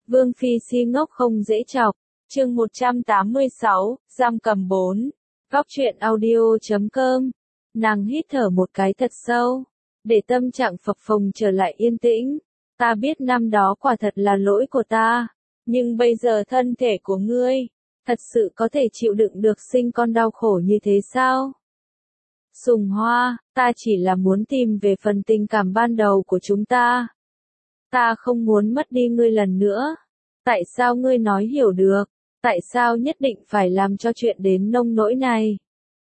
Vương Phi si ngốc không dễ chọc, chương 186, giam cầm 4. Góc truyện audio.com. Nàng hít thở một cái thật sâu, để tâm trạng phập phồng trở lại yên tĩnh. Ta biết năm đó quả thật là lỗi của ta, nhưng bây giờ thân thể của ngươi, thật sự có thể chịu đựng được sinh con đau khổ như thế sao? Sùng Hoa, ta chỉ là muốn tìm về phần tình cảm ban đầu của chúng ta. Ta không muốn mất đi ngươi lần nữa. Tại sao ngươi nói hiểu được? Tại sao nhất định phải làm cho chuyện đến nông nỗi này?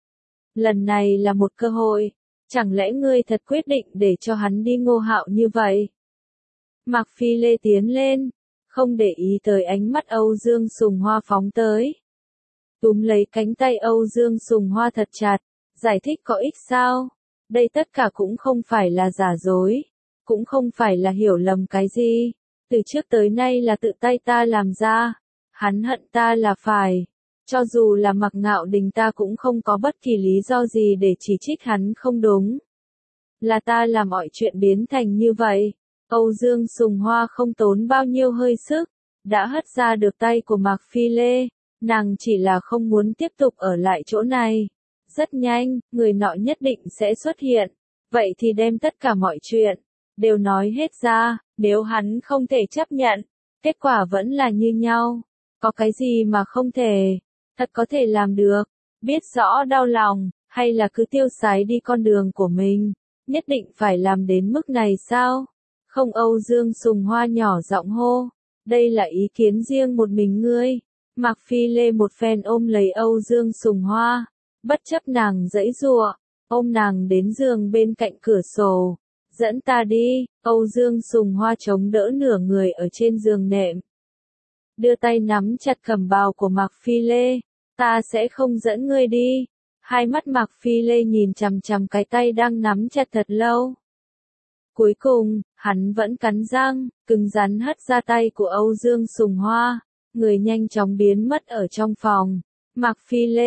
Lần này là một cơ hội. Chẳng lẽ ngươi thật quyết định để cho hắn đi Ngô Hạo như vậy? Mạc Phi Lê tiến lên, không để ý tới ánh mắt Âu Dương Sùng Hoa phóng tới. Túm lấy cánh tay Âu Dương Sùng Hoa thật chặt, giải thích có ích sao? Đây tất cả cũng không phải là giả dối, cũng không phải là hiểu lầm cái gì. Từ trước tới nay là tự tay ta làm ra, hắn hận ta là phải. Cho dù là Mạc Ngạo Đình ta cũng không có bất kỳ lý do gì để chỉ trích hắn không đúng. Là ta làm mọi chuyện biến thành như vậy. Âu Dương Sùng Hoa không tốn bao nhiêu hơi sức, đã hất ra được tay của Mạc Phi Lê, nàng chỉ là không muốn tiếp tục ở lại chỗ này. Rất nhanh, người nọ nhất định sẽ xuất hiện, vậy thì đem tất cả mọi chuyện, đều nói hết ra, nếu hắn không thể chấp nhận, kết quả vẫn là như nhau. Có cái gì mà không thể, thật có thể làm được, biết rõ đau lòng, hay là cứ tiêu sái đi con đường của mình, nhất định phải làm đến mức này sao? Không, Âu Dương Sùng Hoa nhỏ giọng hô, đây là ý kiến riêng một mình ngươi. Mạc Phi Lê một phen ôm lấy Âu Dương Sùng Hoa, bất chấp nàng giãy giụa, ôm nàng đến giường bên cạnh cửa sổ. Dẫn ta đi. Âu Dương Sùng Hoa chống đỡ nửa người ở trên giường nệm, đưa tay nắm chặt cẩm bào của Mạc Phi Lê. Ta sẽ không dẫn ngươi đi. Hai mắt Mạc Phi Lê nhìn chằm chằm cái tay đang nắm chặt thật lâu. Cuối cùng, hắn vẫn cắn răng, cứng rắn hất ra tay của Âu Dương Sùng Hoa, người nhanh chóng biến mất ở trong phòng. Mạc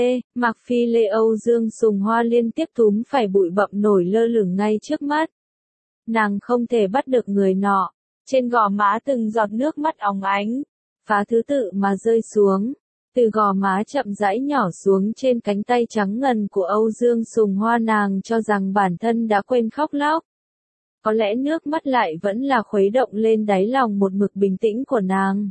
Phi Lê Âu Dương Sùng Hoa liên tiếp túm phải bụi bặm nổi lơ lửng ngay trước mắt. Nàng không thể bắt được người nọ, trên gò má từng giọt nước mắt óng ánh, phá thứ tự mà rơi xuống, từ gò má chậm rãi nhỏ xuống trên cánh tay trắng ngần của Âu Dương Sùng Hoa. Nàng cho rằng bản thân đã quên khóc lóc. Có lẽ nước mắt lại vẫn là khuấy động lên đáy lòng một mực bình tĩnh của nàng.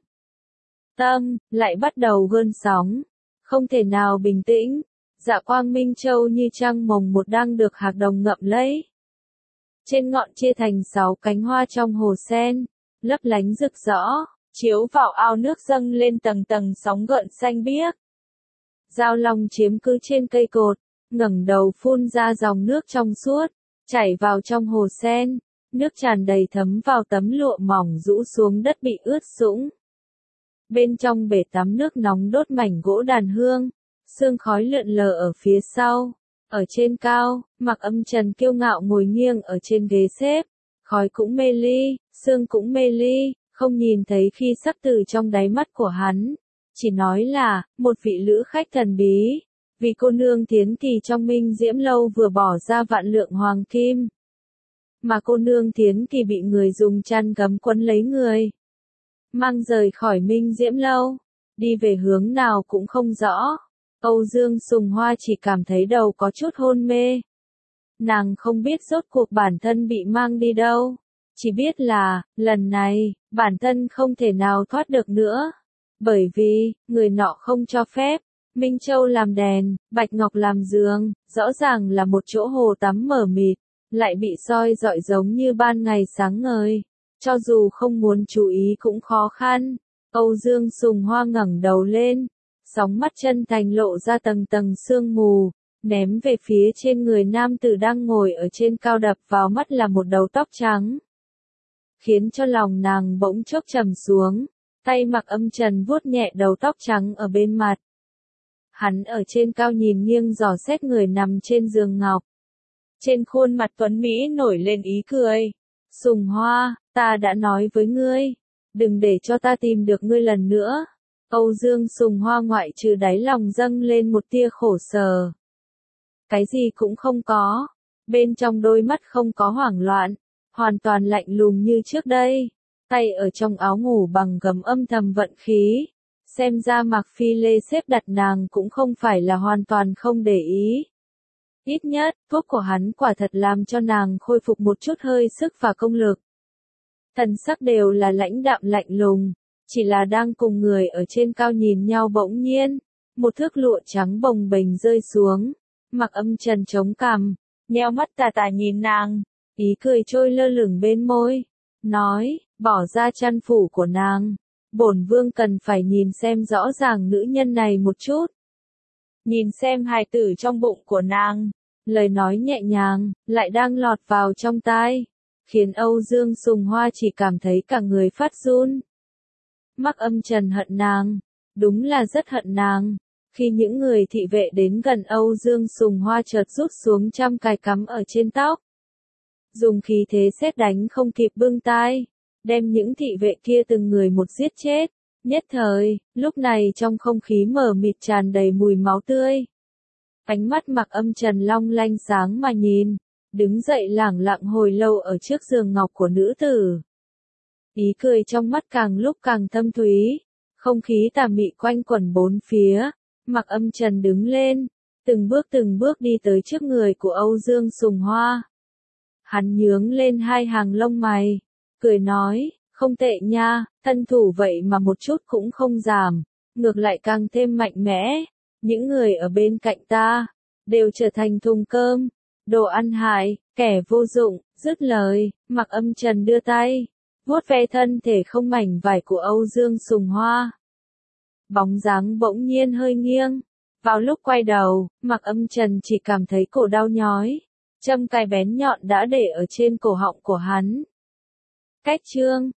Tâm, lại bắt đầu gợn sóng, không thể nào bình tĩnh. Dạ quang minh châu như trăng mồng một đang được hạc đồng ngậm lấy. Trên ngọn chia thành 6 cánh hoa trong hồ sen, lấp lánh rực rỡ, chiếu vào ao nước dâng lên tầng tầng sóng gợn xanh biếc. Giao long chiếm cứ trên cây cột, ngẩng đầu phun ra dòng nước trong suốt, chảy vào trong hồ sen, nước tràn đầy thấm vào tấm lụa mỏng rũ xuống đất bị ướt sũng. Bên trong bể tắm nước nóng đốt mảnh gỗ đàn hương, sương khói lượn lờ ở phía sau. Ở trên cao, Mạc Âm Trần kiêu ngạo ngồi nghiêng ở trên ghế xếp, khói cũng mê ly, sương cũng mê ly, không nhìn thấy khi sắc từ trong đáy mắt của hắn, chỉ nói là, một vị lữ khách thần bí, vì cô nương Thiến Kỳ trong Minh Diễm Lâu vừa bỏ ra vạn lượng hoàng kim. Mà cô nương Thiến Kỳ bị người dùng chăn gấm quấn lấy người, mang rời khỏi Minh Diễm Lâu, đi về hướng nào cũng không rõ. Âu Dương Sùng Hoa chỉ cảm thấy đầu có chút hôn mê. Nàng không biết rốt cuộc bản thân bị mang đi đâu. Chỉ biết là, lần này, bản thân không thể nào thoát được nữa. Bởi vì, người nọ không cho phép. Minh Châu làm đèn, Bạch Ngọc làm giường, rõ ràng là một chỗ hồ tắm mờ mịt, lại bị soi rọi giống như ban ngày sáng ngời. Cho dù không muốn chú ý cũng khó khăn. Âu Dương Sùng Hoa ngẩng đầu lên. Sóng mắt chân thành lộ ra tầng tầng sương mù, ném về phía trên người nam tử đang ngồi ở trên cao, đập vào mắt là một đầu tóc trắng, khiến cho lòng nàng bỗng chốc trầm xuống. Tay Mạc Âm Trần vuốt nhẹ đầu tóc trắng ở bên mặt. Hắn ở trên cao nhìn nghiêng dò xét người nằm trên giường ngọc. Trên khuôn mặt tuấn Mỹ nổi lên ý cười. Sùng Hoa, ta đã nói với ngươi, đừng để cho ta tìm được ngươi lần nữa. Âu Dương Sùng Hoa ngoại trừ đáy lòng dâng lên một tia khổ sở. Cái gì cũng không có. Bên trong đôi mắt không có hoảng loạn, hoàn toàn lạnh lùng như trước đây. tay ở trong áo ngủ bằng gấm âm thầm vận khí. Xem ra Mạc Phi Lê xếp đặt nàng cũng không phải là hoàn toàn không để ý. Ít nhất, thuốc của hắn quả thật làm cho nàng khôi phục một chút hơi sức và công lực. Thần sắc đều là lãnh đạm lạnh lùng, chỉ là đang cùng người ở trên cao nhìn nhau bỗng nhiên, một thước lụa trắng bồng bềnh rơi xuống, Mạc Âm Trần chống cằm, nheo mắt tà tà nhìn nàng, ý cười trôi lơ lửng bên môi, nói, bỏ ra chăn phủ của nàng, bổn vương cần phải nhìn xem rõ ràng nữ nhân này một chút. Nhìn xem hài tử trong bụng của nàng, lời nói nhẹ nhàng, lại đang lọt vào trong tai, khiến Âu Dương Sùng Hoa chỉ cảm thấy cả người phát run. Mạc Âm Trần hận nàng, đúng là rất hận nàng. Khi những người thị vệ đến gần Âu Dương Sùng Hoa chợt rút xuống trăm cài cắm ở trên tóc. Dùng khí thế sét đánh không kịp bưng tai, đem những thị vệ kia từng người một giết chết. Nhất thời, lúc này trong không khí mờ mịt tràn đầy mùi máu tươi. Ánh mắt Mạc Âm Trần long lanh sáng mà nhìn, đứng dậy lẳng lặng hồi lâu ở trước giường ngọc của nữ tử. Ý cười trong mắt càng lúc càng thâm thúy, không khí tà mị quanh quẩn bốn phía. Mạc Âm Trần đứng lên, từng bước đi tới trước người của Âu Dương Sùng Hoa. Hắn nhướng lên hai hàng lông mày, cười nói, không tệ nha, thân thủ vậy mà một chút cũng không giảm, ngược lại càng thêm mạnh mẽ. Những người ở bên cạnh ta, đều trở thành thùng cơm, đồ ăn hại, kẻ vô dụng. Dứt lời, Mạc Âm Trần đưa tay, vuốt ve thân thể không mảnh vải của Âu Dương Sùng Hoa. Bóng dáng bỗng nhiên hơi nghiêng. Vào lúc quay đầu, Mạc Âm Trần chỉ cảm thấy cổ đau nhói. Châm cài bén nhọn đã để ở trên cổ họng của hắn. Cách chương